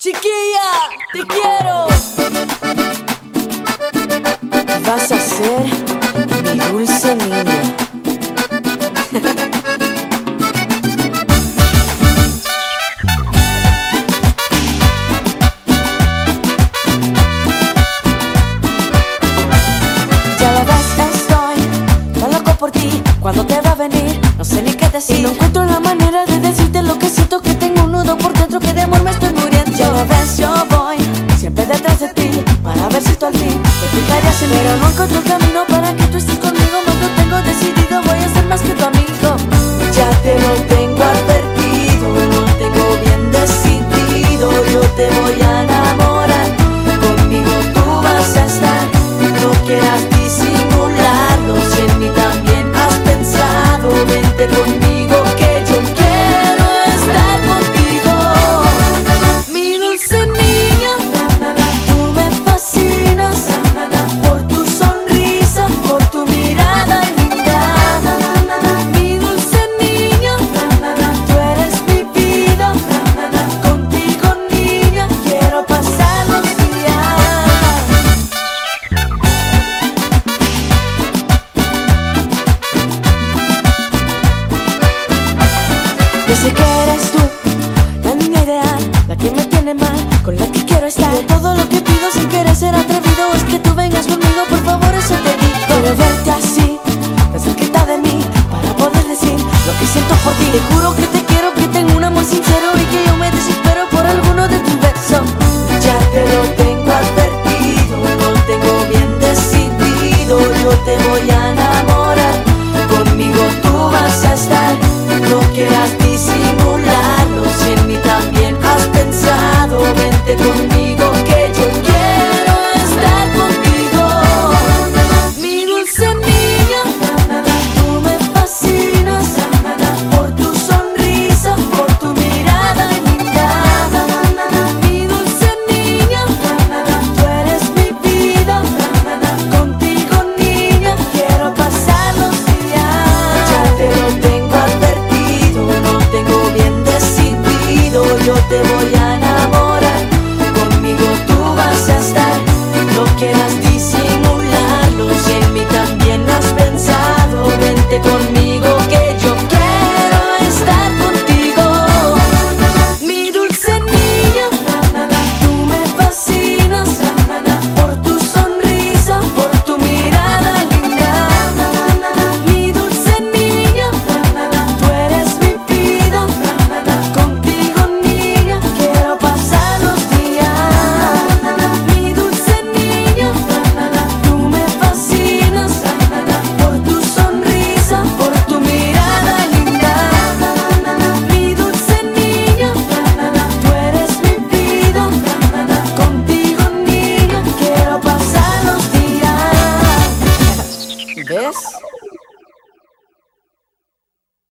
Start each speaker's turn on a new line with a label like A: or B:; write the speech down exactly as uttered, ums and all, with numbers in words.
A: Chiquilla, te quiero. Vas a ser mi dulce niña. Ya la ves, estoy tan loco por ti. ¿Cuándo te va a venir? No sé ni qué decir. Y no encuentro la manera de decirte lo que siento, que tengo un nudo por dentro, que de amor me estoy muriendo. Ya la ves, yo voy siempre detrás de ti, para ver si tú al fin te fijarías en mí. Pero no encuentro el camino para que tú estés conmigo. Más lo tengo decidido, voy a ser más que tu amigo. Ya te lo tengo advertido, lo tengo bien decidido. Yo te voy a enamorar, conmigo tú vas a estar. No quieras disimularlo, si en mí también has pensado. Vente conmigo que yo quiero estar contigo. Mi dulce niña, tú me fascinas, por tu sonrisa, por tu mirada linda. Mi dulce niña, tú eres mi vida. Contigo niña, quiero pasar los días. Yo sé que eres tú, la niña ideal, la que me tiene mal, con la que quiero estar. De todo lo que pido sin querer ser atrevido es que tú vengas conmigo, por favor, eso te digo. Quiero verte así, tan cerquita de mí, para poder decir lo que siento por ti. Te juro que te quiero, que tengo un amor sincero y que yo me desespero por alguno de tus besos. Ya te lo tengo advertido, lo tengo bien decidido. Yo te voy a enamorar, conmigo tú vas a estar. No quieras disimularlo, si en mí también has pensado. Vente conmigo que yo quiero estar contigo. Mi dulce niña, tú me fascinas, por tu sonrisa, por tu mirada linda. Mi dulce niña, tú eres mi vida. Contigo niña, quiero pasar los días. Ya te lo tengo advertido, lo tengo bien decidido. Yo te voy a enamorar, conmigo tú vas a estar. No quieras disimularlo, si en mí también has pensado. Vente conmigo que